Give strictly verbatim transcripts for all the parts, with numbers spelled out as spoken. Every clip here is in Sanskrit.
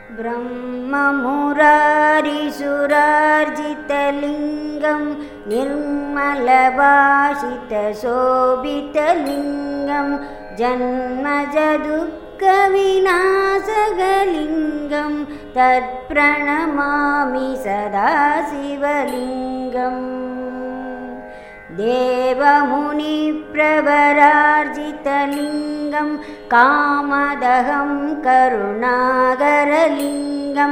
ब्रह्ममुरारिसुरार्जितलिङ्गं निर्मलभाषितशोभितलिङ्गं जन्मजदुःखविनाशकलिङ्गं तत्प्रणमामि सदा शिवलिङ्गम् देवमुनिप्रवरार्जितलिङ्गं कामदहं करुणाकरलिङ्गं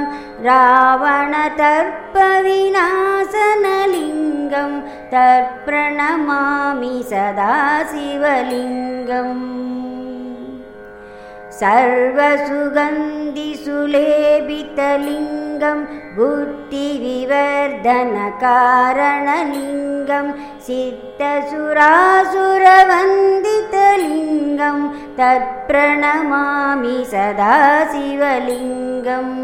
रावणतर्पविनाशनलिङ्गं तत्प्रणमामि सदा शिवलिङ्गम् सर्वसुगन्धिसुलेपितलिङ्गं बुद्धिविवर्धनकारणलिङ्गं सिद्धसुरासुरवन्दितलिङ्गं तत्प्रणमामि सदा शिवलिङ्गम्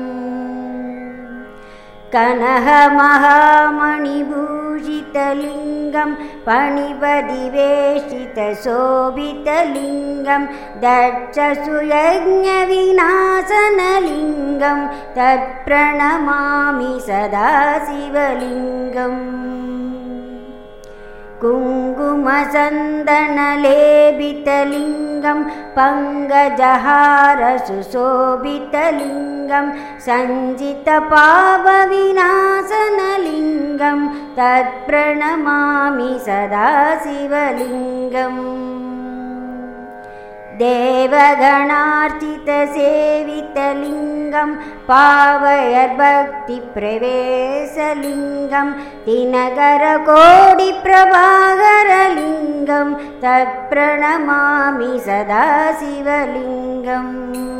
कनहमहामणिभूषितलिङ्गं पणिपदिवेष्टितशोभितलिङ्गं दक्षसुयज्ञविनाशनलिङ्गं तत्प्रणमामि सदा शिवलिङ्गम् कुङ्कुमचन्दनलेपितलिङ्गं पङ्कजहारसुशोभितलिङ्गं सञ्जितपापविनाशनलिङ्गं तत्प्रणमामि सदा शिवलिङ्गम् देवगणार्चितसेवितलिङ्गं पावयद्भक्तिप्रवेशलिङ्गं दिनकरकोटिप्रभाकरलिङ्गं तत्प्रणमामि सदा शिवलिङ्गम्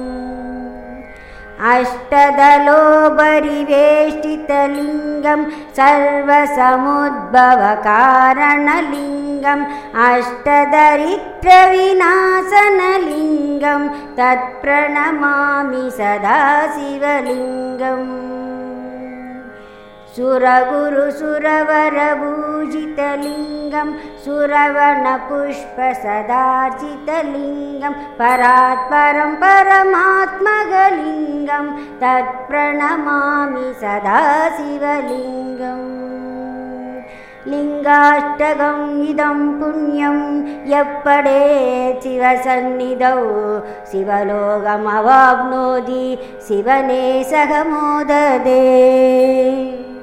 अष्टदलोपरिवेष्टितलिङ्गं सर्वसमुद्भवकारणलिङ्गम् अष्टदरिद्रविनाशनलिङ्गं तत्प्रणमामि सदा शिवलिङ्गम् सुरगुरुसुरवरभूषितलिङ्गं सुरवनपुष्पसदार्चितलिङ्गं परात्परं परमात्मकलिङ्गं तत्प्रणमामि सदा शिवलिङ्गम् लिङ्गाष्टकम् इदं पुण्यं यः पठेत् शिवसन्निधौ शिवलोकमवाप्नोति शिवने सह मोदते।